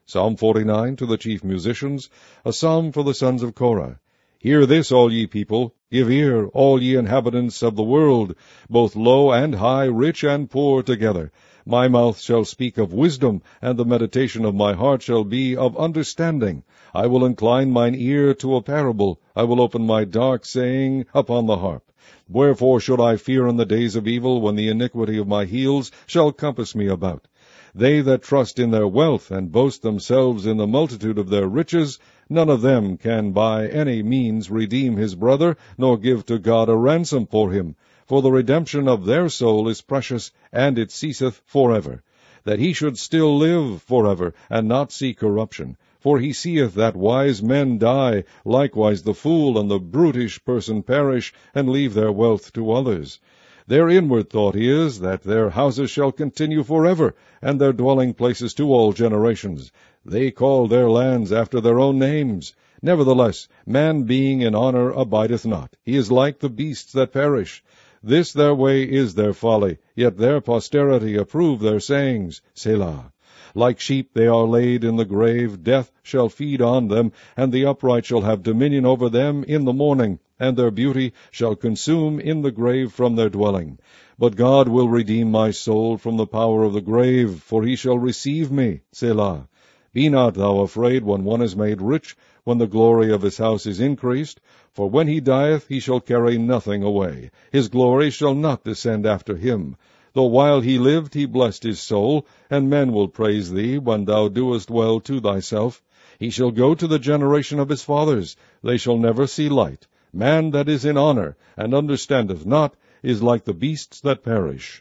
Psalm 49 to the chief musicians, a psalm for the sons of Korah. Hear this, all ye people, give ear, all ye inhabitants of the world, both low and high, rich and poor together. My mouth shall speak of wisdom, and the meditation of my heart shall be of understanding. I will incline mine ear to a parable. I will open my dark saying upon the harp. Wherefore should I fear in the days of evil, when the iniquity of my heels shall compass me about? They that trust in their wealth, and boast themselves in the multitude of their riches, none of them can by any means redeem his brother, nor give to God a ransom for him. For the redemption of their soul is precious, and it ceaseth forever. That he should still live forever, and not see corruption. For he seeth that wise men die, likewise the fool and the brutish person perish, and leave their wealth to others. Their inward thought is, that their houses shall continue forever, and their dwelling places to all generations. They call their lands after their own names. Nevertheless, man being in honor abideth not. He is like the beasts that perish. This their way is their folly, yet their posterity approve their sayings. Selah. Like sheep they are laid in the grave, death shall feed on them, and the upright shall have dominion over them in the morning, and their beauty shall consume in the grave from their dwelling. But God will redeem my soul from the power of the grave, for he shall receive me. Selah. Be not thou afraid when one is made rich, when the glory of his house is increased. For when he dieth, he shall carry nothing away. His glory shall not descend after him. Though while he lived he blessed his soul, and men will praise thee when thou doest well to thyself. He shall go to the generation of his fathers. They shall never see light. Man that is in honor, and understandeth not, is like the beasts that perish.